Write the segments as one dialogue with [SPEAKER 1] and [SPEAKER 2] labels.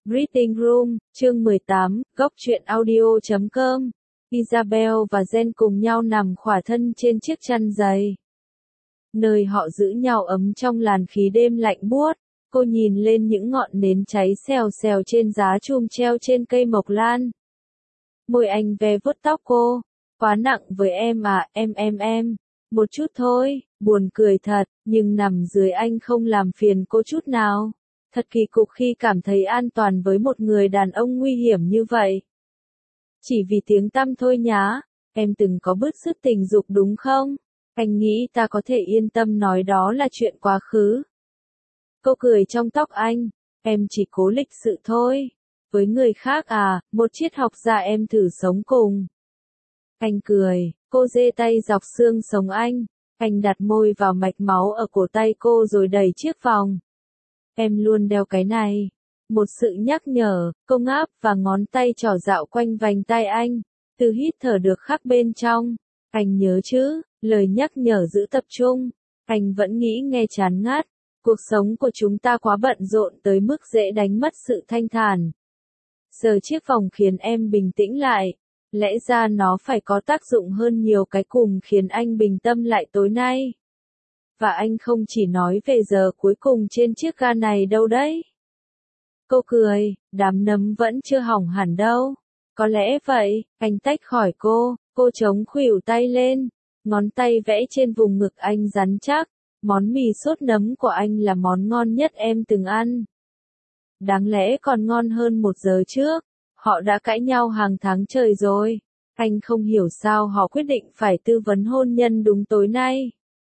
[SPEAKER 1] Reading Room, chương 18, góc truyện audio.com. Isabel và Jen cùng nhau nằm khỏa thân trên chiếc chăn dày, nơi họ giữ nhau ấm trong làn khí đêm lạnh buốt. Cô nhìn lên những ngọn nến cháy xèo xèo trên giá chum treo trên cây mộc lan. Môi anh ve vuốt tóc cô. Quá nặng với em à, em. Một chút thôi, buồn cười thật, nhưng nằm dưới anh không làm phiền cô chút nào. Thật kỳ cục khi cảm thấy an toàn với một người đàn ông nguy hiểm như vậy. Chỉ vì tiếng tăm thôi nhá, em từng có bứt rứt tình dục đúng không? Anh nghĩ ta có thể yên tâm nói đó là chuyện quá khứ. Cô cười trong tóc anh, em chỉ cố lịch sự thôi. Với người khác à, một triết học gia em thử sống cùng. Anh cười, cô giơ tay dọc xương sống anh đặt môi vào mạch máu ở cổ tay cô rồi đẩy chiếc vòng. Em luôn đeo cái này. Một sự nhắc nhở, cô ngáp và ngón tay trỏ dạo quanh vành tay anh, từ hít thở được khắc bên trong. Anh nhớ chứ, lời nhắc nhở giữ tập trung. Anh vẫn nghĩ nghe chán ngắt. Cuộc sống của chúng ta quá bận rộn tới mức dễ đánh mất sự thanh thản. Giờ chiếc vòng khiến em bình tĩnh lại. Lẽ ra nó phải có tác dụng hơn nhiều cái cùm khiến anh bình tâm lại tối nay. Và anh không chỉ nói về giờ cuối cùng trên chiếc ga này đâu đấy. Cô cười, đám nấm vẫn chưa hỏng hẳn đâu. Có lẽ vậy, anh tách khỏi cô chống khuỷu tay lên, ngón tay vẽ trên vùng ngực anh rắn chắc. Món mì sốt nấm của anh là món ngon nhất em từng ăn. Đáng lẽ còn ngon hơn 1 giờ trước. Họ đã cãi nhau hàng tháng trời rồi. Anh không hiểu sao họ quyết định phải tư vấn hôn nhân đúng tối nay.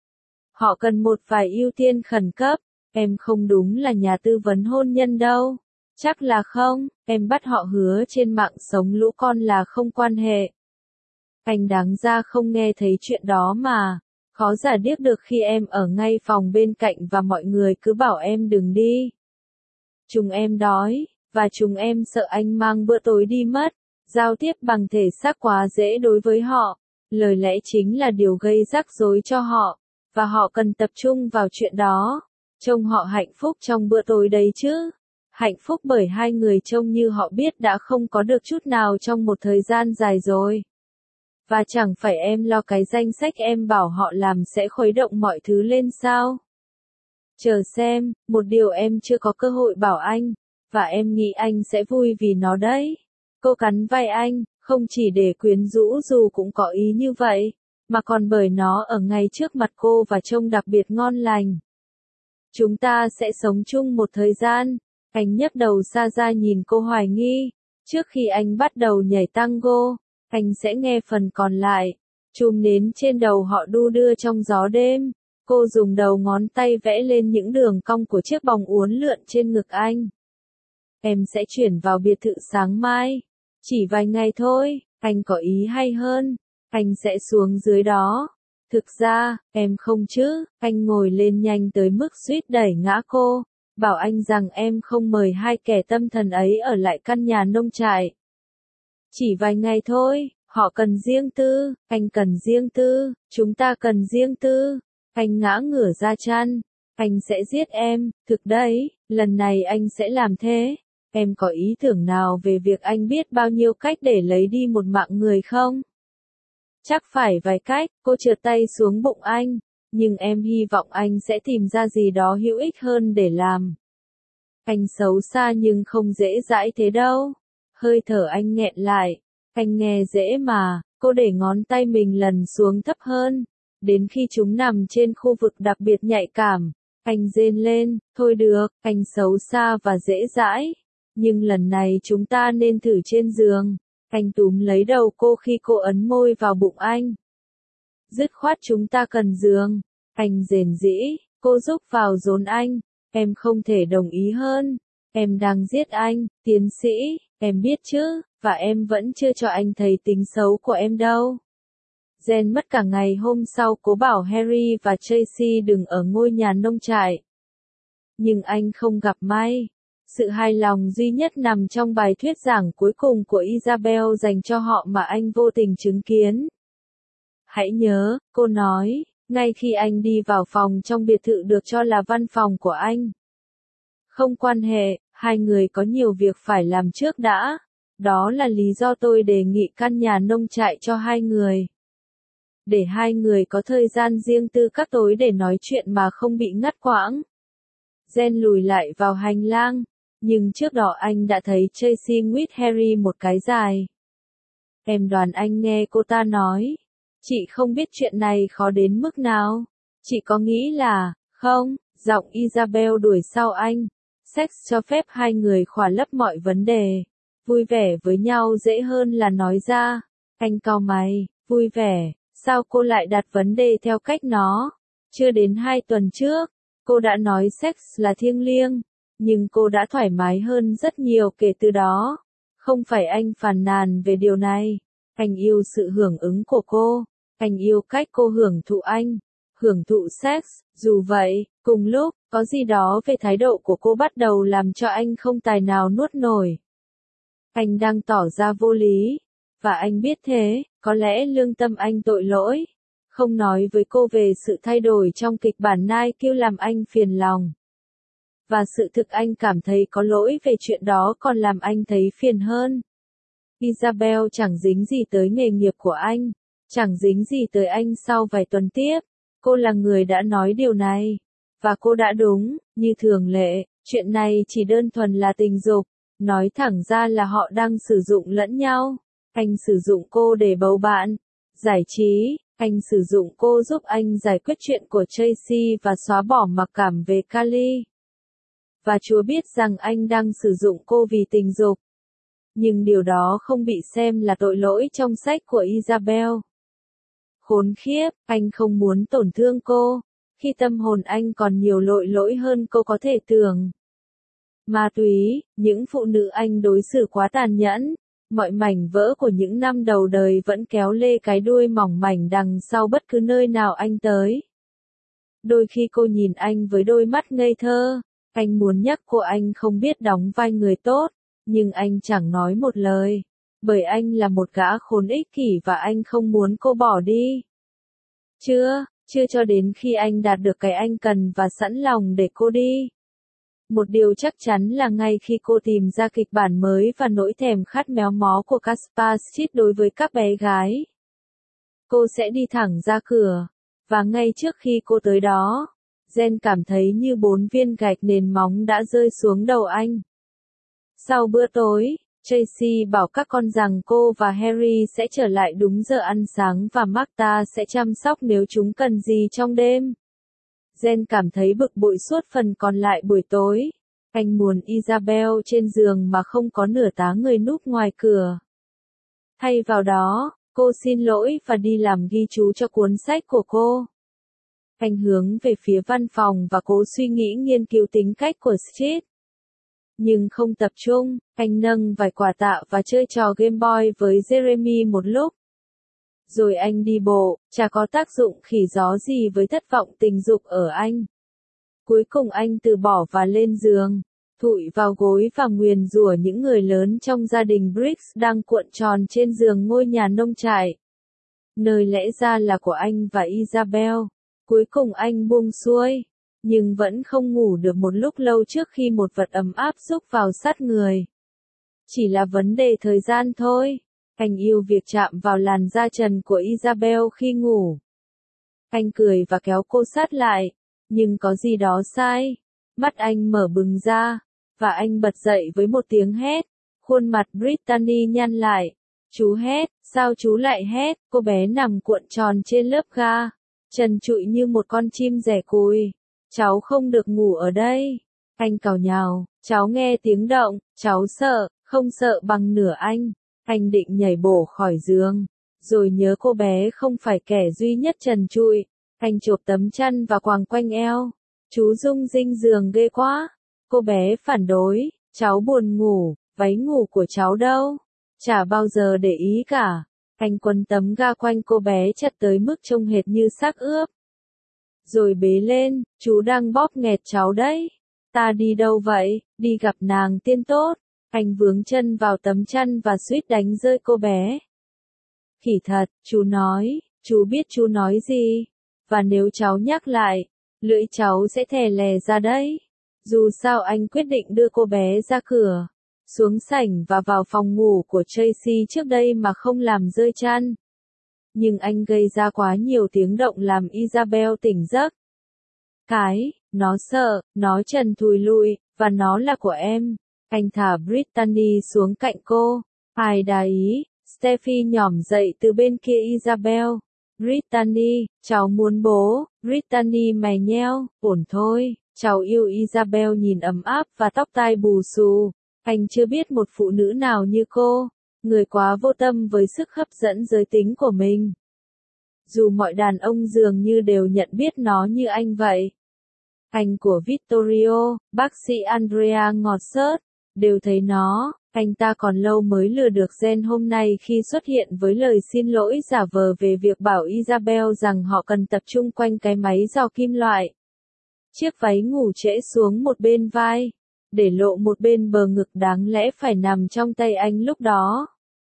[SPEAKER 1] Họ cần một vài ưu tiên khẩn cấp. Em không đúng là nhà tư vấn hôn nhân đâu. Chắc là không, em bắt họ hứa trên mạng sống lũ con là không quan hệ. Anh đáng ra không nghe thấy chuyện đó mà. Khó giả điếc được khi em ở ngay phòng bên cạnh và mọi người cứ bảo em đừng đi. Chúng em đói, và chúng em sợ anh mang bữa tối đi mất. Giao tiếp bằng thể xác quá dễ đối với họ. Lời lẽ chính là điều gây rắc rối cho họ. Và họ cần tập trung vào chuyện đó. Trông họ hạnh phúc trong bữa tối đấy chứ. Hạnh phúc bởi hai người trông như họ biết đã không có được chút nào trong một thời gian dài rồi. Và chẳng phải em lo cái danh sách em bảo họ làm sẽ khuấy động mọi thứ lên sao? Chờ xem, một điều em chưa có cơ hội bảo anh, và em nghĩ anh sẽ vui vì nó đấy. Cô cắn vai anh, không chỉ để quyến rũ dù cũng có ý như vậy, mà còn bởi nó ở ngay trước mặt cô và trông đặc biệt ngon lành. Chúng ta sẽ sống chung một thời gian. Anh nhấc đầu xa ra nhìn cô hoài nghi. Trước khi anh bắt đầu nhảy tango, anh sẽ nghe phần còn lại. Chùm nến trên đầu họ đu đưa trong gió đêm. Cô dùng đầu ngón tay vẽ lên những đường cong của chiếc bòng uốn lượn trên ngực anh. Em sẽ chuyển vào biệt thự sáng mai. Chỉ vài ngày thôi, anh có ý hay hơn. Anh sẽ xuống dưới đó. Thực ra, em không chứ. Anh ngồi lên nhanh tới mức suýt đẩy ngã cô. Bảo anh rằng em không mời hai kẻ tâm thần ấy ở lại căn nhà nông trại. Chỉ vài ngày thôi, họ cần riêng tư, anh cần riêng tư, chúng ta cần riêng tư. Anh ngã ngửa ra chăn, anh sẽ giết em, thực đấy, lần này anh sẽ làm thế. Em có ý tưởng nào về việc anh biết bao nhiêu cách để lấy đi một mạng người không? Chắc phải vài cách, cô trượt tay xuống bụng anh, nhưng em hy vọng anh sẽ tìm ra gì đó hữu ích hơn để làm. Anh xấu xa nhưng không dễ dãi thế đâu. Hơi thở anh nghẹn lại. Anh nghe dễ mà, cô để ngón tay mình lần xuống thấp hơn. Đến khi chúng nằm trên khu vực đặc biệt nhạy cảm, anh rên lên, thôi được, anh xấu xa và dễ dãi. Nhưng lần này chúng ta nên thử trên giường. Anh túm lấy đầu cô khi cô ấn môi vào bụng anh. Dứt khoát chúng ta cần giường. Anh rền rĩ, cô rúc vào rốn anh. Em không thể đồng ý hơn. Em đang giết anh, tiến sĩ, em biết chứ, và em vẫn chưa cho anh thấy tính xấu của em đâu. Jen mất cả ngày hôm sau cố bảo Harry và Tracy đừng ở ngôi nhà nông trại. Nhưng anh không gặp may. Sự hài lòng duy nhất nằm trong bài thuyết giảng cuối cùng của Isabel dành cho họ mà anh vô tình chứng kiến. Hãy nhớ, cô nói, ngay khi anh đi vào phòng trong biệt thự được cho là văn phòng của anh. Không quan hệ, Hai người có nhiều việc phải làm trước đã. Đó là lý do tôi đề nghị căn nhà nông trại cho hai người. Để hai người có thời gian riêng tư các tối để nói chuyện mà không bị ngắt quãng. Jen lùi lại vào hành lang, nhưng trước đó anh đã thấy Tracy with Harry một cái dài. Em đoán anh nghe cô ta nói. Chị không biết chuyện này khó đến mức nào. Chị có nghĩ là, không, giọng Isabel đuổi sau anh. Sex cho phép hai người khỏa lấp mọi vấn đề. Vui vẻ với nhau dễ hơn là nói ra. Anh cau mày, vui vẻ, sao cô lại đặt vấn đề theo cách nó? Chưa đến 2 tuần trước, cô đã nói sex là thiêng liêng, nhưng cô đã thoải mái hơn rất nhiều kể từ đó. Không phải anh phàn nàn về điều này. Anh yêu sự hưởng ứng của cô. Anh yêu cách cô hưởng thụ anh. Hưởng thụ sex. Dù vậy, cùng lúc, có gì đó về thái độ của cô bắt đầu làm cho anh không tài nào nuốt nổi. Anh đang tỏ ra vô lý. Và anh biết thế, có lẽ lương tâm anh tội lỗi. Không nói với cô về sự thay đổi trong kịch bản Nike làm anh phiền lòng. Và sự thực anh cảm thấy có lỗi về chuyện đó còn làm anh thấy phiền hơn. Isabel chẳng dính gì tới nghề nghiệp của anh. Chẳng dính gì tới anh sau vài tuần tiếp. Cô là người đã nói điều này. Và cô đã đúng, như thường lệ, chuyện này chỉ đơn thuần là tình dục. Nói thẳng ra là họ đang sử dụng lẫn nhau. Anh sử dụng cô để bầu bạn, giải trí. Anh sử dụng cô giúp anh giải quyết chuyện của Tracy và xóa bỏ mặc cảm về Kali. Và Chúa biết rằng anh đang sử dụng cô vì tình dục. Nhưng điều đó không bị xem là tội lỗi trong sách của Isabel. Khốn khiếp, anh không muốn tổn thương cô, khi tâm hồn anh còn nhiều tội lỗi hơn cô có thể tưởng. Ma túy, những phụ nữ anh đối xử quá tàn nhẫn, mọi mảnh vỡ của những năm đầu đời vẫn kéo lê cái đuôi mỏng mảnh đằng sau bất cứ nơi nào anh tới. Đôi khi cô nhìn anh với đôi mắt ngây thơ, anh muốn nhắc cô anh không biết đóng vai người tốt, nhưng anh chẳng nói một lời, bởi anh là một gã khốn ích kỷ và anh không muốn cô bỏ đi. Chưa cho đến khi anh đạt được cái anh cần và sẵn lòng để cô đi. Một điều chắc chắn là ngay khi cô tìm ra kịch bản mới và nỗi thèm khát méo mó của Caspar Street đối với các bé gái, cô sẽ đi thẳng ra cửa, và ngay trước khi cô tới đó, Jen cảm thấy như 4 viên gạch nền móng đã rơi xuống đầu anh. Sau bữa tối, Tracy bảo các con rằng cô và Harry sẽ trở lại đúng giờ ăn sáng và Martha sẽ chăm sóc nếu chúng cần gì trong đêm. Jen cảm thấy bực bội suốt phần còn lại buổi tối. Anh muốn Isabel trên giường mà không có nửa tá người núp ngoài cửa. Thay vào đó, cô xin lỗi và đi làm ghi chú cho cuốn sách của cô. Anh hướng về phía văn phòng và cố suy nghĩ nghiên cứu tính cách của Street. Nhưng không tập trung, anh nâng vài quả tạ và chơi trò Game Boy với Jeremy một lúc. Rồi anh đi bộ, chả có tác dụng khỉ gió gì với thất vọng tình dục ở anh. Cuối cùng anh từ bỏ và lên giường, thụi vào gối và nguyền rủa những người lớn trong gia đình Briggs đang cuộn tròn trên giường ngôi nhà nông trại. Nơi lẽ ra là của anh và Isabel. Cuối cùng anh buông xuôi, nhưng vẫn không ngủ được một lúc lâu trước khi một vật ấm áp rúc vào sát người. Chỉ là vấn đề thời gian thôi. Anh yêu việc chạm vào làn da trần của Isabel khi ngủ. Anh cười và kéo cô sát lại, nhưng có gì đó sai. Mắt anh mở bừng ra, và anh bật dậy với một tiếng hét. Khuôn mặt Brittany nhăn lại. Chú hét, sao chú lại hét? Cô bé nằm cuộn tròn trên lớp ga, trần trụi như một con chim rẻ cùi. Cháu không được ngủ ở đây. Anh càu nhàu, cháu nghe tiếng động, cháu sợ, không sợ bằng nửa anh. Anh định nhảy bổ khỏi giường, rồi nhớ cô bé không phải kẻ duy nhất trần trụi. Anh chộp tấm chăn và quàng quanh eo. Chú rung rinh giường ghê quá. Cô bé phản đối, cháu buồn ngủ, váy ngủ của cháu đâu? Chả bao giờ để ý cả. Anh quấn tấm ga quanh cô bé chặt tới mức trông hệt như xác ướp. Rồi bế lên, chú đang bóp nghẹt cháu đấy. Ta đi đâu vậy? Đi gặp nàng tiên tốt. Anh vướng chân vào tấm chăn và suýt đánh rơi cô bé. Khỉ thật, chú nói, chú biết chú nói gì. Và nếu cháu nhắc lại, lưỡi cháu sẽ thè lè ra đấy. Dù sao anh quyết định đưa cô bé ra cửa, xuống sảnh và vào phòng ngủ của Tracy trước đây mà không làm rơi chăn. Nhưng anh gây ra quá nhiều tiếng động làm Isabel tỉnh giấc. Nó sợ, nó trần thùi lùi, và nó là của em. Anh thả Brittany xuống cạnh cô. Ai đá ý, Steffi nhỏm dậy từ bên kia Isabel. Brittany, cháu muốn bố. Brittany mày nheo, ổn thôi, cháu yêu Isabel nhìn ấm áp và tóc tai bù xù. Anh chưa biết một phụ nữ nào như cô, người quá vô tâm với sức hấp dẫn giới tính của mình. Dù mọi đàn ông dường như đều nhận biết nó như anh vậy. Anh của Vittorio, bác sĩ Andrea ngọt xớt, đều thấy nó, anh ta còn lâu mới lừa được Jen hôm nay khi xuất hiện với lời xin lỗi giả vờ về việc bảo Isabel rằng họ cần tập trung quanh cái máy dò kim loại. Chiếc váy ngủ trễ xuống một bên vai, để lộ một bên bờ ngực đáng lẽ phải nằm trong tay anh lúc đó.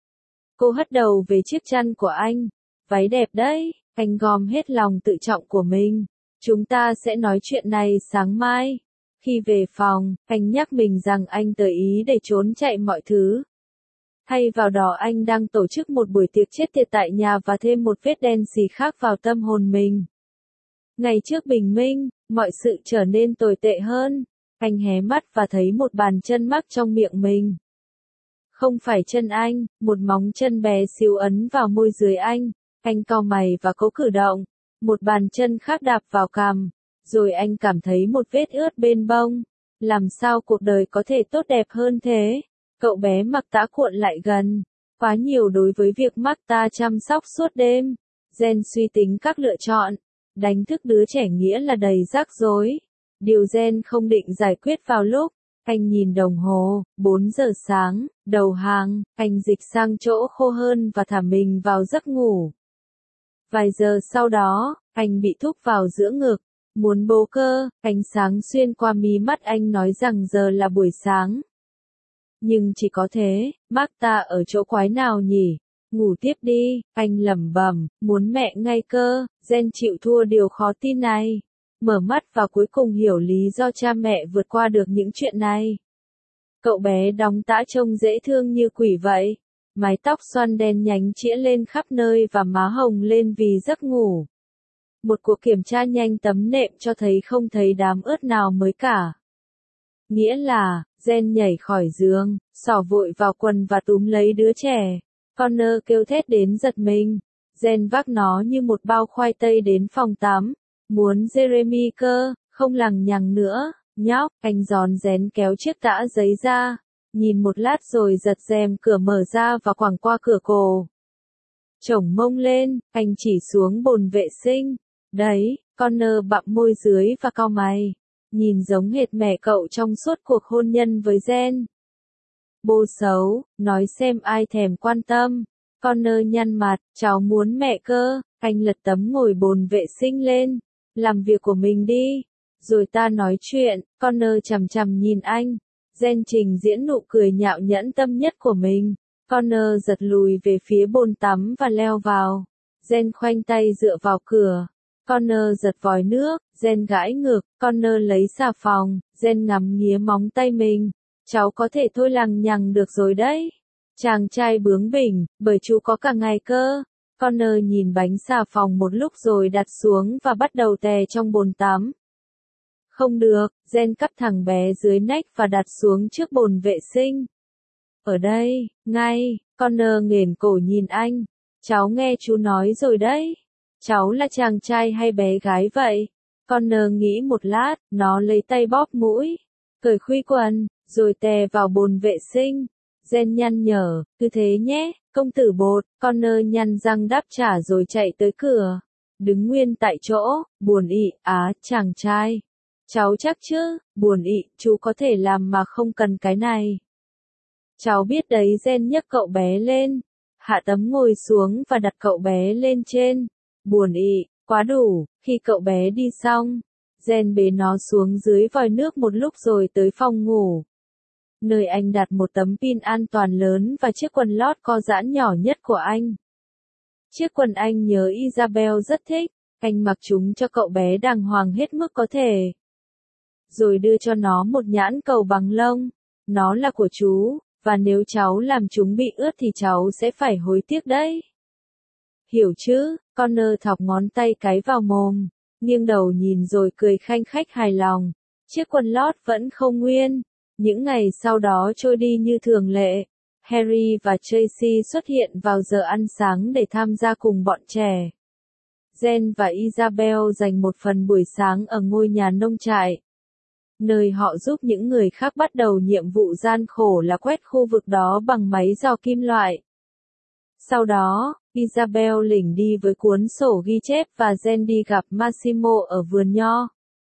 [SPEAKER 1] Cô hất đầu về chiếc chăn của anh. Váy đẹp đấy, anh gom hết lòng tự trọng của mình. Chúng ta sẽ nói chuyện này sáng mai. Khi về phòng, anh nhắc mình rằng anh tới Ý để trốn chạy mọi thứ. Thay vào đó anh đang tổ chức một buổi tiệc chết tiệt tại nhà và thêm một vết đen xì khác vào tâm hồn mình. Ngày trước bình minh, mọi sự trở nên tồi tệ hơn. Anh hé mắt và thấy một bàn chân mắc trong miệng mình. Không phải chân anh, một móng chân bé xíu ấn vào môi dưới anh. Anh cau mày và cố cử động. Một bàn chân khác đạp vào cằm. Rồi anh cảm thấy một vết ướt bên bông. Làm sao cuộc đời có thể tốt đẹp hơn thế? Cậu bé mặc tã cuộn lại gần. Quá nhiều đối với việc Martha chăm sóc suốt đêm. Jen suy tính các lựa chọn. Đánh thức đứa trẻ nghĩa là đầy rắc rối. Điều Jen không định giải quyết vào lúc. Anh nhìn đồng hồ, 4 giờ sáng, đầu hàng, anh dịch sang chỗ khô hơn và thả mình vào giấc ngủ. Vài giờ sau đó, anh bị thúc vào giữa ngực. Muốn bố cơ, ánh sáng xuyên qua mí mắt anh nói rằng giờ là buổi sáng. Nhưng chỉ có thế, Martha ở chỗ quái nào nhỉ? Ngủ tiếp đi, anh lẩm bẩm, muốn mẹ ngay cơ. Jen chịu thua điều khó tin này. Mở mắt và cuối cùng hiểu lý do cha mẹ vượt qua được những chuyện này. Cậu bé đóng tã trông dễ thương như quỷ vậy. Mái tóc xoăn đen nhánh chĩa lên khắp nơi và má hồng lên vì giấc ngủ. Một cuộc kiểm tra nhanh tấm nệm cho thấy không thấy đám ướt nào mới cả. Nghĩa là, Jen nhảy khỏi giường, xỏ vội vào quần và túm lấy đứa trẻ. Connor kêu thét đến giật mình. Jen vác nó như một bao khoai tây đến phòng tắm. Muốn Jeremy cơ, không lằng nhằng nữa, nhóc, anh gión rén kéo chiếc tã giấy ra. Nhìn một lát rồi giật rèm cửa mở ra và quẳng qua cửa cổ. Chổng mông lên, anh chỉ xuống bồn vệ sinh. Đấy, Connor bặm môi dưới và cau mày. Nhìn giống hệt mẹ cậu trong suốt cuộc hôn nhân với Jen. Bố xấu, nói xem ai thèm quan tâm. Connor nhăn mặt, cháu muốn mẹ cơ. Anh lật tấm ngồi bồn vệ sinh lên. Làm việc của mình đi. Rồi ta nói chuyện. Connor chằm chằm nhìn anh. Jen trình diễn nụ cười nhạo nhẫn tâm nhất của mình. Connor giật lùi về phía bồn tắm và leo vào. Jen khoanh tay dựa vào cửa. Connor giật vòi nước. Jen gãi ngược. Connor lấy xà phòng. Jen ngắm nghía móng tay mình. Cháu có thể thôi lằng nhằng được rồi đấy. Chàng trai bướng bỉnh, bởi chú có cả ngày cơ. Connor nhìn bánh xà phòng một lúc rồi đặt xuống và bắt đầu tè trong bồn tắm. Không được, Jen cắp thằng bé dưới nách và đặt xuống trước bồn vệ sinh. Ở đây, ngay, Connor nghển cổ nhìn anh. Cháu nghe chú nói rồi đấy. Cháu là chàng trai hay bé gái vậy? Connor nghĩ một lát, nó lấy tay bóp mũi, cởi khuy quần, rồi tè vào bồn vệ sinh. Jen nhăn nhở, cứ thế nhé, công tử bột. Connor nhăn răng đáp trả rồi chạy tới cửa. Đứng nguyên tại chỗ, buồn ị, chàng trai. Cháu chắc chứ, buồn ị, chú có thể làm mà không cần cái này. Cháu biết đấy. Jen nhấc cậu bé lên, hạ tấm ngồi xuống và đặt cậu bé lên trên. Buồn ị, quá đủ. Khi cậu bé đi xong, Jen bế nó xuống dưới vòi nước một lúc rồi tới phòng ngủ, nơi anh đặt một tấm pin an toàn lớn và chiếc quần lót co giãn nhỏ nhất của anh. Chiếc quần anh nhớ Isabel rất thích, anh mặc chúng cho cậu bé đàng hoàng hết mức có thể. rồi đưa cho nó một nhãn cầu bằng lông. Nó là của chú, và nếu cháu làm chúng bị ướt thì cháu sẽ phải hối tiếc đấy. Hiểu chứ? Connor thọc ngón tay cái vào mồm, nghiêng đầu nhìn rồi cười khanh khách hài lòng. Chiếc quần lót vẫn không nguyên. Những ngày sau đó trôi đi như thường lệ. Harry và Tracy xuất hiện vào giờ ăn sáng để tham gia cùng bọn trẻ. Jen và Isabel dành một phần buổi sáng ở ngôi nhà nông trại, nơi họ giúp những người khác bắt đầu nhiệm vụ gian khổ là quét khu vực đó bằng máy dò kim loại. Sau đó, Isabel lỉnh đi với cuốn sổ ghi chép và Jen đi gặp Massimo ở vườn nho.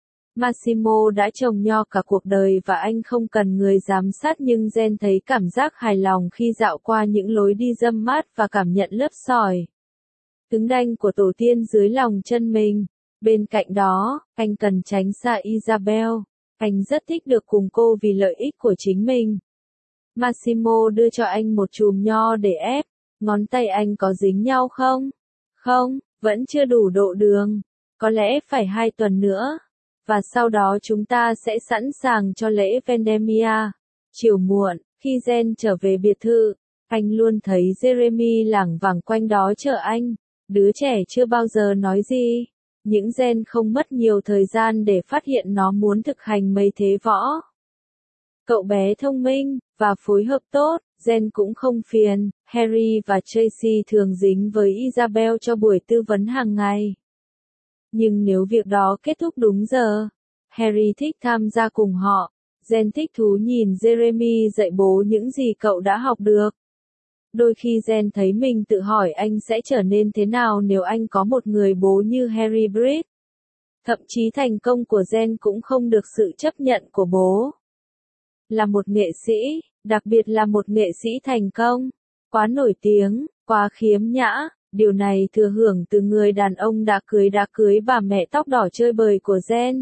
[SPEAKER 1] Massimo đã trồng nho cả cuộc đời và anh không cần người giám sát, nhưng Jen thấy cảm giác hài lòng khi dạo qua những lối đi râm mát và cảm nhận lớp sỏi cứng đanh của tổ tiên dưới lòng chân mình. Bên cạnh đó, anh cần tránh xa Isabel. Anh rất thích được cùng cô vì lợi ích của chính mình. Massimo đưa cho anh một chùm nho để ép. Ngón tay anh có dính nhau không? Không, vẫn chưa đủ độ đường. Có lẽ phải 2 tuần nữa. Và sau đó chúng ta sẽ sẵn sàng cho lễ Vendemia. Chiều muộn, khi Jen trở về biệt thự, anh luôn thấy Jeremy lảng vảng quanh đó chờ anh. Đứa trẻ chưa bao giờ nói gì. Những Jen không mất nhiều thời gian để phát hiện nó muốn thực hành mấy thế võ. Cậu bé thông minh, và phối hợp tốt, Jen cũng không phiền. Harry và Tracy thường dính với Isabel cho buổi tư vấn hàng ngày. Nhưng nếu việc đó kết thúc đúng giờ, Harry thích tham gia cùng họ. Jen thích thú nhìn Jeremy dạy bố những gì cậu đã học được. Đôi khi Jen thấy mình tự hỏi anh sẽ trở nên thế nào nếu anh có một người bố như Harry Bridge. Thậm chí thành công của Jen cũng không được sự chấp nhận của bố. Là một nghệ sĩ, đặc biệt là một nghệ sĩ thành công, quá nổi tiếng, quá khiếm nhã, điều này thừa hưởng từ người đàn ông đã cưới bà mẹ tóc đỏ chơi bời của Jen.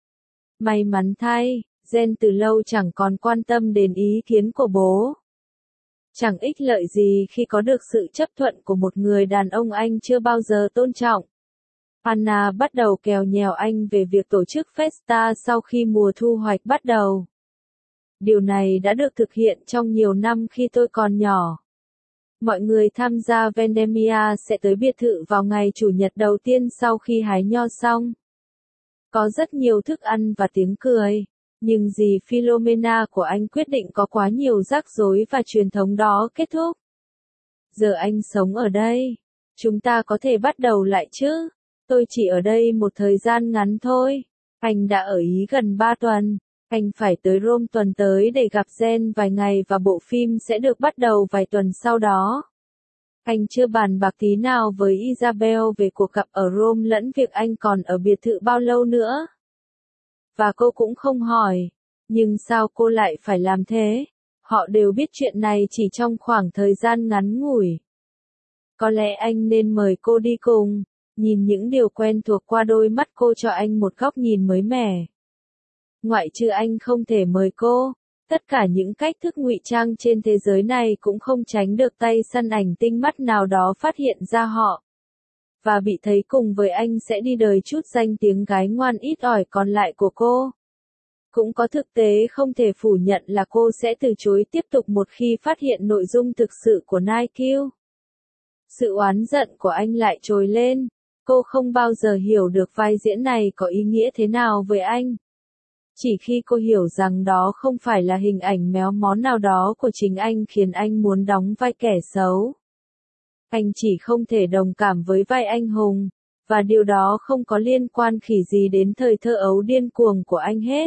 [SPEAKER 1] May mắn thay, Jen từ lâu chẳng còn quan tâm đến ý kiến của bố. Chẳng ích lợi gì khi có được sự chấp thuận của một người đàn ông anh chưa bao giờ tôn trọng. Anna bắt đầu kèo nhèo anh về việc tổ chức festa sau khi mùa thu hoạch bắt đầu. Điều này đã được thực hiện trong nhiều năm khi tôi còn nhỏ. Mọi người tham gia Vendemia sẽ tới biệt thự vào ngày Chủ nhật đầu tiên sau khi hái nho xong. Có rất nhiều thức ăn và tiếng cười. Nhưng dì Philomena của anh quyết định có quá nhiều rắc rối và truyền thống đó kết thúc. Giờ anh sống ở đây. Chúng ta có thể bắt đầu lại chứ? Tôi chỉ ở đây một thời gian ngắn thôi. Anh đã ở Ý gần 3 tuần. Anh phải tới Rome tuần tới để gặp Jen vài ngày và bộ phim sẽ được bắt đầu vài tuần sau đó. Anh chưa bàn bạc tí nào với Isabel về cuộc gặp ở Rome lẫn việc anh còn ở biệt thự bao lâu nữa. Và cô cũng không hỏi. Nhưng sao cô lại phải làm thế? Họ đều biết chuyện này chỉ trong khoảng thời gian ngắn ngủi. Có lẽ anh nên mời cô đi cùng. Nhìn những điều quen thuộc qua đôi mắt cô cho anh một góc nhìn mới mẻ. Ngoại trừ anh không thể mời cô, tất cả những cách thức ngụy trang trên thế giới này cũng không tránh được tay săn ảnh tinh mắt nào đó phát hiện ra họ. Và bị thấy cùng với anh sẽ đi đời chút danh tiếng gái ngoan ít ỏi còn lại của cô. Cũng có thực tế không thể phủ nhận là cô sẽ từ chối tiếp tục một khi phát hiện nội dung thực sự của Nike. Sự oán giận của anh lại trồi lên. Cô không bao giờ hiểu được vai diễn này có ý nghĩa thế nào với anh. Chỉ khi cô hiểu rằng đó không phải là hình ảnh méo mó nào đó của chính anh khiến anh muốn đóng vai kẻ xấu. Anh chỉ không thể đồng cảm với vai anh hùng, và điều đó không có liên quan khỉ gì đến thời thơ ấu điên cuồng của anh hết.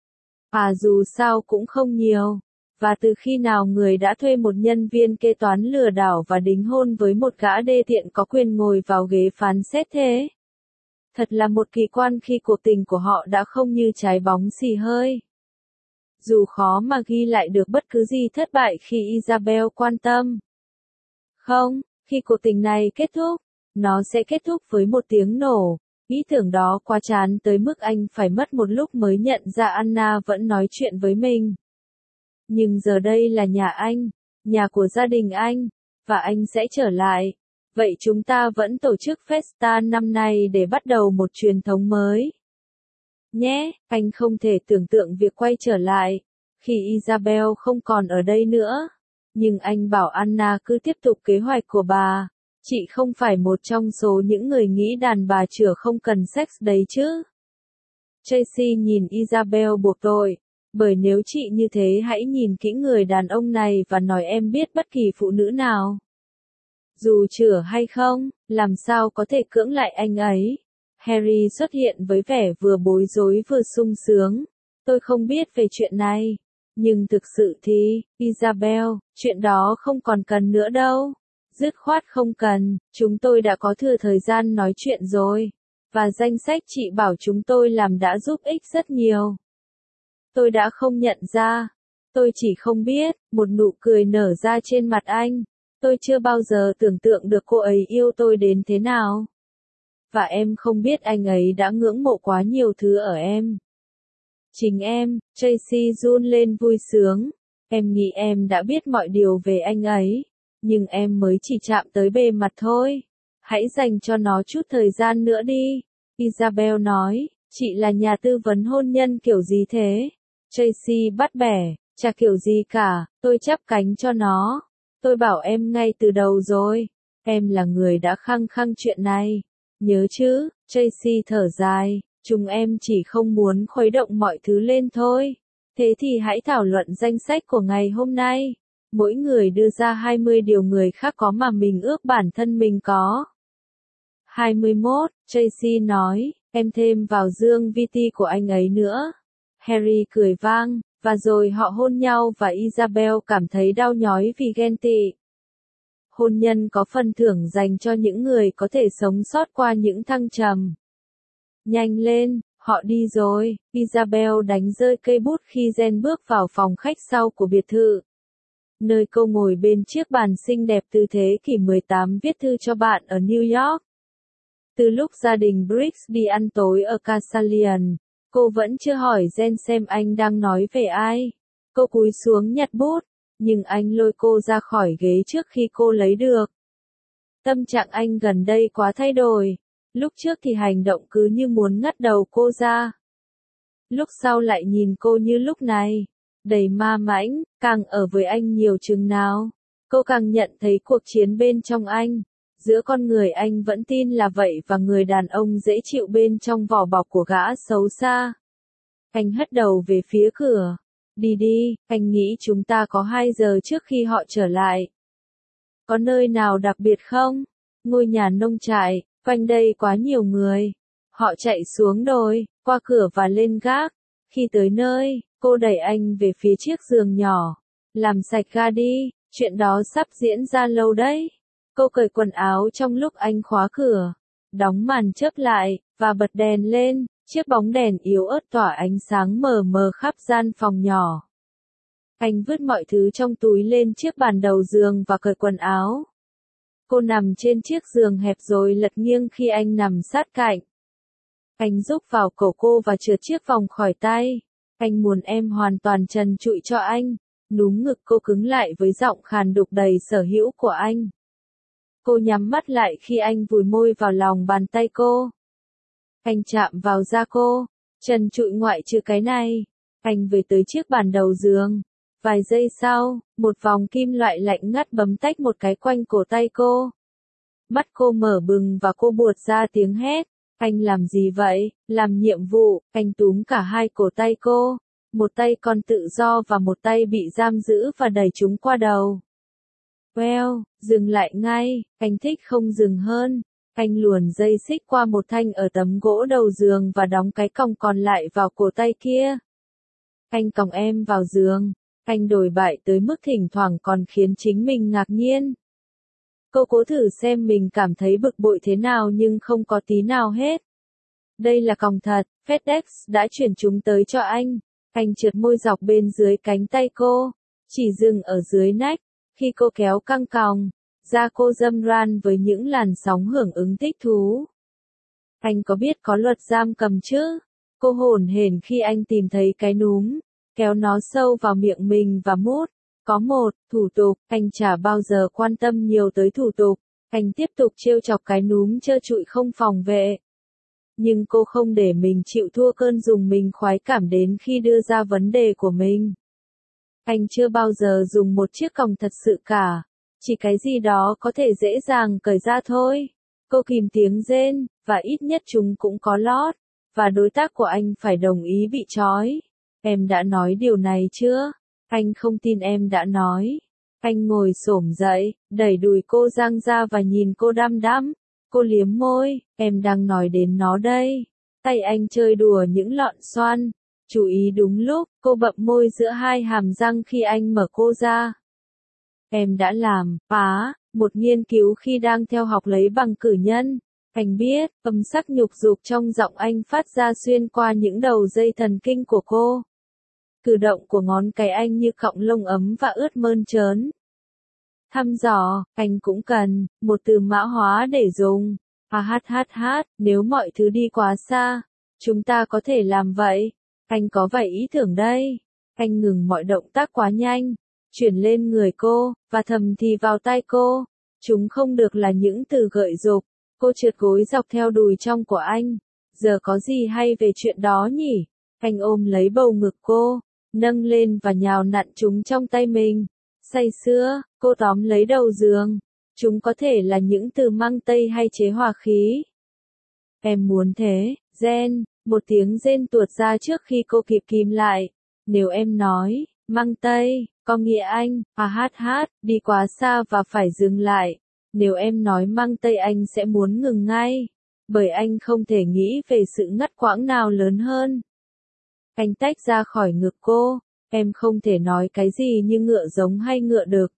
[SPEAKER 1] Dù sao cũng không nhiều. Và từ khi nào người đã thuê một nhân viên kế toán lừa đảo và đính hôn với một gã đê tiện có quyền ngồi vào ghế phán xét thế? Thật là một kỳ quan khi cuộc tình của họ đã không như trái bóng xì hơi. Dù khó mà ghi lại được bất cứ gì thất bại khi Isabel quan tâm. Không, khi cuộc tình này kết thúc, nó sẽ kết thúc với một tiếng nổ. Ý tưởng đó quá chán tới mức anh phải mất một lúc mới nhận ra Anna vẫn nói chuyện với mình. Nhưng giờ đây là nhà anh, nhà của gia đình anh, và anh sẽ trở lại. Vậy chúng ta vẫn tổ chức festa năm nay để bắt đầu một truyền thống mới. nhé, anh không thể tưởng tượng việc quay trở lại, khi Isabel không còn ở đây nữa. Nhưng anh bảo Anna cứ tiếp tục kế hoạch của bà. Chị không phải một trong số những người nghĩ đàn bà chửa không cần sex đấy chứ. Tracy nhìn Isabel buộc tội. Bởi nếu chị như thế hãy nhìn kỹ người đàn ông này và nói em biết bất kỳ phụ nữ nào. Dù chửa hay không, làm sao có thể cưỡng lại anh ấy. Harry xuất hiện với vẻ vừa bối rối vừa sung sướng. Tôi không biết về chuyện này. Nhưng thực sự thì, Isabel, chuyện đó không còn cần nữa đâu. Dứt khoát không cần, chúng tôi đã có thừa thời gian nói chuyện rồi. Và danh sách chị bảo chúng tôi làm đã giúp ích rất nhiều. Tôi đã không nhận ra. Tôi chỉ không biết, một nụ cười nở ra trên mặt anh. Tôi chưa bao giờ tưởng tượng được cô ấy yêu tôi đến thế nào. Và em không biết anh ấy đã ngưỡng mộ quá nhiều thứ ở em. Chính em, Tracy run lên vui sướng. Em nghĩ em đã biết mọi điều về anh ấy. Nhưng em mới chỉ chạm tới bề mặt thôi. Hãy dành cho nó chút thời gian nữa đi. Isabel nói, chị là nhà tư vấn hôn nhân kiểu gì thế? Tracy bắt bẻ, chả kiểu gì cả, tôi chắp cánh cho nó. Tôi bảo em ngay từ đầu rồi. Em là người đã khăng khăng chuyện này. Nhớ chứ, Tracy thở dài. Chúng em chỉ không muốn khuấy động mọi thứ lên thôi. Thế thì hãy thảo luận danh sách của ngày hôm nay. Mỗi người đưa ra 20 điều người khác có mà mình ước bản thân mình có. 21, Tracy nói, em thêm vào dương VT của anh ấy nữa. Harry cười vang, và rồi họ hôn nhau và Isabel cảm thấy đau nhói vì ghen tị. Hôn nhân có phần thưởng dành cho những người có thể sống sót qua những thăng trầm. Nhanh lên, họ đi rồi. Isabel đánh rơi cây bút khi Jen bước vào phòng khách sau của biệt thự. Nơi cô ngồi bên chiếc bàn xinh đẹp từ thế kỷ 18 viết thư cho bạn ở New York. Từ lúc gia đình Briggs đi ăn tối ở Casalian, cô vẫn chưa hỏi Jen xem anh đang nói về ai. Cô cúi xuống nhặt bút, nhưng anh lôi cô ra khỏi ghế trước khi cô lấy được. Tâm trạng anh gần đây quá thay đổi. Lúc trước thì hành động cứ như muốn ngắt đầu cô ra. Lúc sau lại nhìn cô như lúc này, đầy ma mãnh, càng ở với anh nhiều chừng nào. Cô càng nhận thấy cuộc chiến bên trong anh. Giữa con người anh vẫn tin là vậy và người đàn ông dễ chịu bên trong vỏ bọc của gã xấu xa. Anh hất đầu về phía cửa. Đi đi, anh nghĩ chúng ta có 2 giờ trước khi họ trở lại. Có nơi nào đặc biệt không? Ngôi nhà nông trại, quanh đây quá nhiều người. Họ chạy xuống đồi, qua cửa và lên gác. Khi tới nơi, cô đẩy anh về phía chiếc giường nhỏ. Làm sạch ga đi, chuyện đó sắp diễn ra lâu đấy. Cô cởi quần áo trong lúc anh khóa cửa, đóng màn chớp lại, và bật đèn lên, chiếc bóng đèn yếu ớt tỏa ánh sáng mờ mờ khắp gian phòng nhỏ. Anh vứt mọi thứ trong túi lên chiếc bàn đầu giường và cởi quần áo. Cô nằm trên chiếc giường hẹp rồi lật nghiêng khi anh nằm sát cạnh. Anh rúc vào cổ cô và trượt chiếc vòng khỏi tay. Anh muốn em hoàn toàn trần trụi cho anh. Núm ngực cô cứng lại với giọng khàn đục đầy sở hữu của anh. Cô nhắm mắt lại khi anh vùi môi vào lòng bàn tay cô. Anh chạm vào da cô, trần trụi ngoại trừ cái này. Anh về tới chiếc bàn đầu giường. Vài giây sau, một vòng kim loại lạnh ngắt bấm tách một cái quanh cổ tay cô. Mắt cô mở bừng và cô buột ra tiếng hét. Anh làm gì vậy? Làm nhiệm vụ. Anh túm cả hai cổ tay cô. Một tay còn tự do và một tay bị giam giữ và đẩy chúng qua đầu. Well, dừng lại ngay, anh thích không dừng hơn. Anh luồn dây xích qua một thanh ở tấm gỗ đầu giường và đóng cái còng còn lại vào cổ tay kia. Anh còng em vào giường. Anh đồi bại tới mức thỉnh thoảng còn khiến chính mình ngạc nhiên. Cô cố thử xem mình cảm thấy bực bội thế nào nhưng không có tí nào hết. Đây là còng thật, FedEx đã chuyển chúng tới cho anh. Anh trượt môi dọc bên dưới cánh tay cô, chỉ dừng ở dưới nách. Khi cô kéo căng còng, da cô râm ran với những làn sóng hưởng ứng thích thú. Anh có biết có luật giam cầm chứ? Cô hổn hển khi anh tìm thấy cái núm, kéo nó sâu vào miệng mình và mút. Có một, thủ tục, anh chả bao giờ quan tâm nhiều tới thủ tục. Anh tiếp tục trêu chọc cái núm trơ trụi không phòng vệ. Nhưng cô không để mình chịu thua cơn dùng mình khoái cảm đến khi đưa ra vấn đề của mình. Anh chưa bao giờ dùng một chiếc còng thật sự cả. Chỉ cái gì đó có thể dễ dàng cởi ra thôi. Cô kìm tiếng rên, và ít nhất chúng cũng có lót. Và đối tác của anh phải đồng ý bị trói. Em đã nói điều này chưa? Anh không tin em đã nói. Anh ngồi xổm dậy, đẩy đùi cô giang ra và nhìn cô đăm đăm. Cô liếm môi, em đang nói đến nó đây. Tay anh chơi đùa những lọn xoăn. Chú ý đúng lúc, cô bậm môi giữa hai hàm răng khi anh mở cô ra. Em đã làm, một nghiên cứu khi đang theo học lấy bằng cử nhân. Anh biết, âm sắc nhục dục trong giọng anh phát ra xuyên qua những đầu dây thần kinh của cô. Cử động của ngón cái anh như cọng lông ấm và ướt mơn trớn. Thăm dò, anh cũng cần một từ mã hóa để dùng. Nếu mọi thứ đi quá xa, chúng ta có thể làm vậy. Anh có vài ý tưởng đây. Anh ngừng mọi động tác quá nhanh, chuyển lên người cô, và thầm thì vào tai cô. Chúng không được là những từ gợi dục. Cô trượt gối dọc theo đùi trong của anh. Giờ có gì hay về chuyện đó nhỉ? Anh ôm lấy bầu ngực cô, nâng lên và nhào nặn chúng trong tay mình. Say sưa, cô tóm lấy đầu giường. Chúng có thể là những từ mang tây hay chế hòa khí. Em muốn thế, Jen, một tiếng rên tuột ra trước khi cô kịp kìm lại. Nếu em nói, mang tây, có nghĩa anh, đi quá xa và phải dừng lại. Nếu em nói mang tây anh sẽ muốn ngừng ngay. Bởi anh không thể nghĩ về sự ngắt quãng nào lớn hơn. Anh tách ra khỏi ngực cô. Em không thể nói cái gì như ngựa giống hay ngựa đực.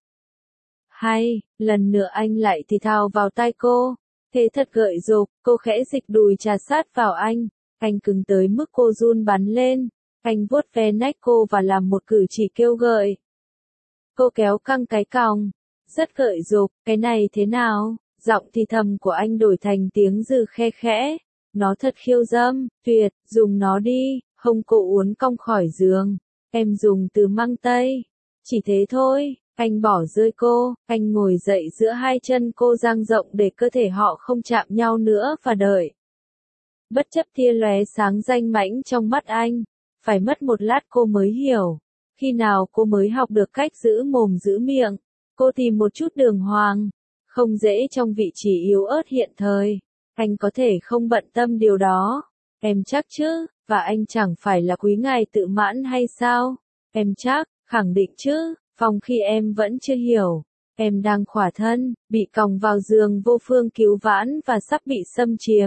[SPEAKER 1] Hay, lần nữa anh lại thì thào vào tai cô. Thế thật gợi dục, cô khẽ dịch đùi trà sát vào anh. Anh cứng tới mức cô run bắn lên. Anh vuốt ve nách cô và làm một cử chỉ kêu gợi. Cô kéo căng cái còng. Rất gợi dục, cái này thế nào? Giọng thì thầm của anh đổi thành tiếng dừ khe khẽ. Nó thật khiêu dâm, tuyệt, dùng nó đi. Hông cô uốn cong khỏi giường. Em dùng từ mang tây. Chỉ thế thôi. Anh bỏ rơi cô, anh ngồi dậy giữa hai chân cô dang rộng để cơ thể họ không chạm nhau nữa và đợi. Bất chấp tia lóe sáng danh mãnh trong mắt anh, phải mất một lát cô mới hiểu. Khi nào cô mới học được cách giữ mồm giữ miệng, cô tìm một chút đường hoàng, không dễ trong vị trí yếu ớt hiện thời. Anh có thể không bận tâm điều đó. Em chắc chứ, và anh chẳng phải là quý ngài tự mãn hay sao? Em chắc, khẳng định chứ. Phòng khi em vẫn chưa hiểu, em đang khỏa thân, bị còng vào giường vô phương cứu vãn và sắp bị xâm chiếm.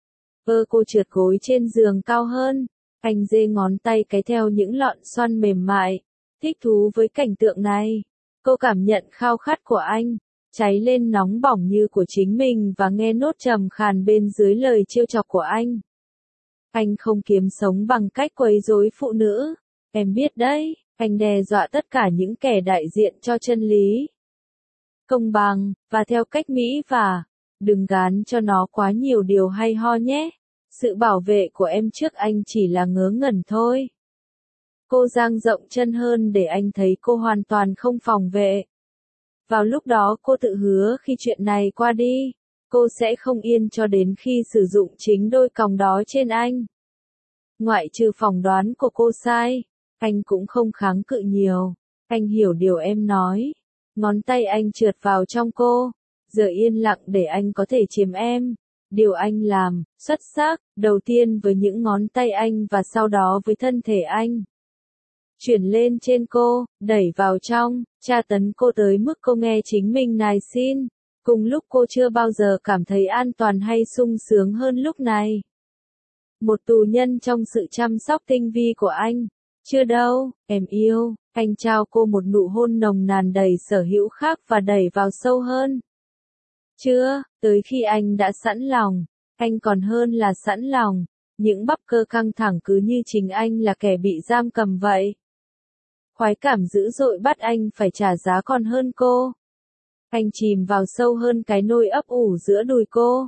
[SPEAKER 1] Cô trượt gối trên giường cao hơn, anh giơ ngón tay cái theo những lọn xoăn mềm mại, thích thú với cảnh tượng này. Cô cảm nhận khao khát của anh, cháy lên nóng bỏng như của chính mình và nghe nốt trầm khàn bên dưới lời trêu chọc của anh. Anh không kiếm sống bằng cách quấy rối phụ nữ, em biết đấy. Anh đe dọa tất cả những kẻ đại diện cho chân lý, công bằng, và theo cách Mỹ và đừng gán cho nó quá nhiều điều hay ho nhé. Sự bảo vệ của em trước anh chỉ là ngớ ngẩn thôi. Cô dang rộng chân hơn để anh thấy cô hoàn toàn không phòng vệ. Vào lúc đó cô tự hứa khi chuyện này qua đi, cô sẽ không yên cho đến khi sử dụng chính đôi còng đó trên anh. Ngoại trừ phỏng đoán của cô sai. Anh cũng không kháng cự nhiều. Anh hiểu điều em nói. Ngón tay anh trượt vào trong cô. Giờ yên lặng để anh có thể chiếm em. Điều anh làm, xuất sắc, đầu tiên với những ngón tay anh và sau đó với thân thể anh. Chuyển lên trên cô, đẩy vào trong, tra tấn cô tới mức cô nghe chính mình nài xin. Cùng lúc cô chưa bao giờ cảm thấy an toàn hay sung sướng hơn lúc này. Một tù nhân trong sự chăm sóc tinh vi của anh. Chưa đâu, em yêu. Anh trao cô một nụ hôn nồng nàn đầy sở hữu khác và đẩy vào sâu hơn. Chưa, tới khi anh đã sẵn lòng. Anh còn hơn là sẵn lòng. Những bắp cơ căng thẳng cứ như chính anh là kẻ bị giam cầm vậy. Khoái cảm dữ dội bắt anh phải trả giá còn hơn cô. Anh chìm vào sâu hơn cái nôi ấp ủ giữa đùi cô.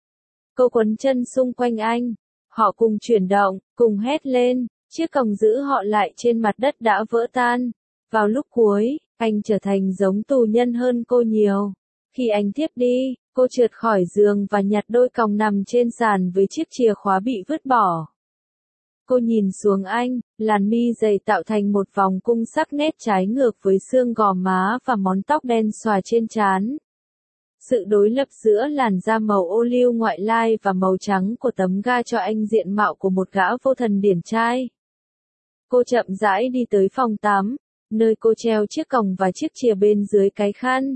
[SPEAKER 1] Cô quấn chân xung quanh anh. Họ cùng chuyển động, cùng hét lên. Chiếc còng giữ họ lại trên mặt đất đã vỡ tan. Vào lúc cuối, anh trở thành giống tù nhân hơn cô nhiều. Khi anh thiếp đi, cô trượt khỏi giường và nhặt đôi còng nằm trên sàn với chiếc chìa khóa bị vứt bỏ. Cô nhìn xuống anh, làn mi dày tạo thành một vòng cung sắc nét trái ngược với xương gò má và món tóc đen xòa trên trán. Sự đối lập giữa làn da màu ô liu ngoại lai và màu trắng của tấm ga cho anh diện mạo của một gã vô thần điển trai. Cô chậm rãi đi tới phòng tắm, nơi cô treo chiếc còng và chiếc chìa bên dưới cái khăn.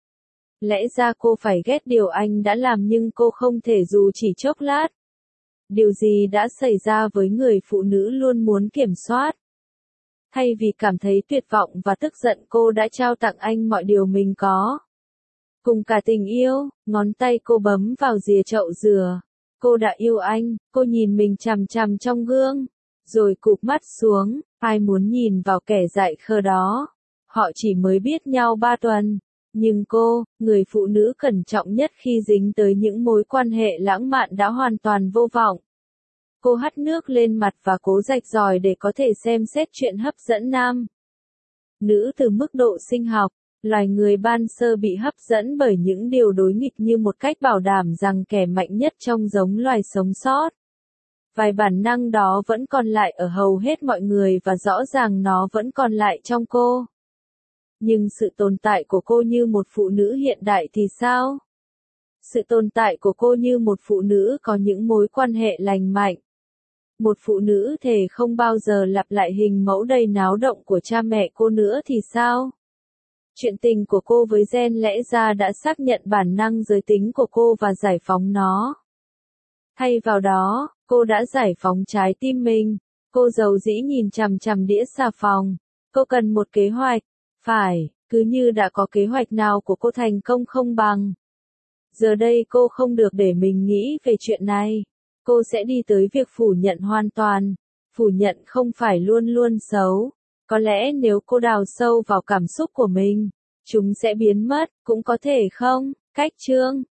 [SPEAKER 1] Lẽ ra cô phải ghét điều anh đã làm nhưng cô không thể dù chỉ chốc lát. Điều gì đã xảy ra với người phụ nữ luôn muốn kiểm soát? Thay vì cảm thấy tuyệt vọng và tức giận, cô đã trao tặng anh mọi điều mình có. Cùng cả tình yêu, ngón tay cô bấm vào rìa chậu dừa. Cô đã yêu anh, cô nhìn mình chằm chằm trong gương, rồi cụp mắt xuống, ai muốn nhìn vào kẻ dại khờ đó. Họ chỉ mới biết nhau 3 tuần. Nhưng cô, người phụ nữ cẩn trọng nhất khi dính tới những mối quan hệ lãng mạn đã hoàn toàn vô vọng. Cô hắt nước lên mặt và cố rạch ròi để có thể xem xét chuyện hấp dẫn nam. Nữ từ mức độ sinh học, loài người ban sơ bị hấp dẫn bởi những điều đối nghịch như một cách bảo đảm rằng kẻ mạnh nhất trong giống loài sống sót. Vài bản năng đó vẫn còn lại ở hầu hết mọi người và rõ ràng nó vẫn còn lại trong cô. Nhưng sự tồn tại của cô như một phụ nữ hiện đại thì sao? Sự tồn tại của cô như một phụ nữ có những mối quan hệ lành mạnh. Một phụ nữ thề không bao giờ lặp lại hình mẫu đầy náo động của cha mẹ cô nữa thì sao? Chuyện tình của cô với Gen lẽ ra đã xác nhận bản năng giới tính của cô và giải phóng nó. Thay vào đó, cô đã giải phóng trái tim mình. Cô dầu dĩ nhìn chằm chằm đĩa xà phòng. Cô cần một kế hoạch. Phải, cứ như đã có kế hoạch nào của cô thành công không bằng. Giờ đây cô không được để mình nghĩ về chuyện này. Cô sẽ đi tới việc phủ nhận hoàn toàn. Phủ nhận không phải luôn luôn xấu. Có lẽ nếu cô đào sâu vào cảm xúc của mình, chúng sẽ biến mất, cũng có thể không. Cách chương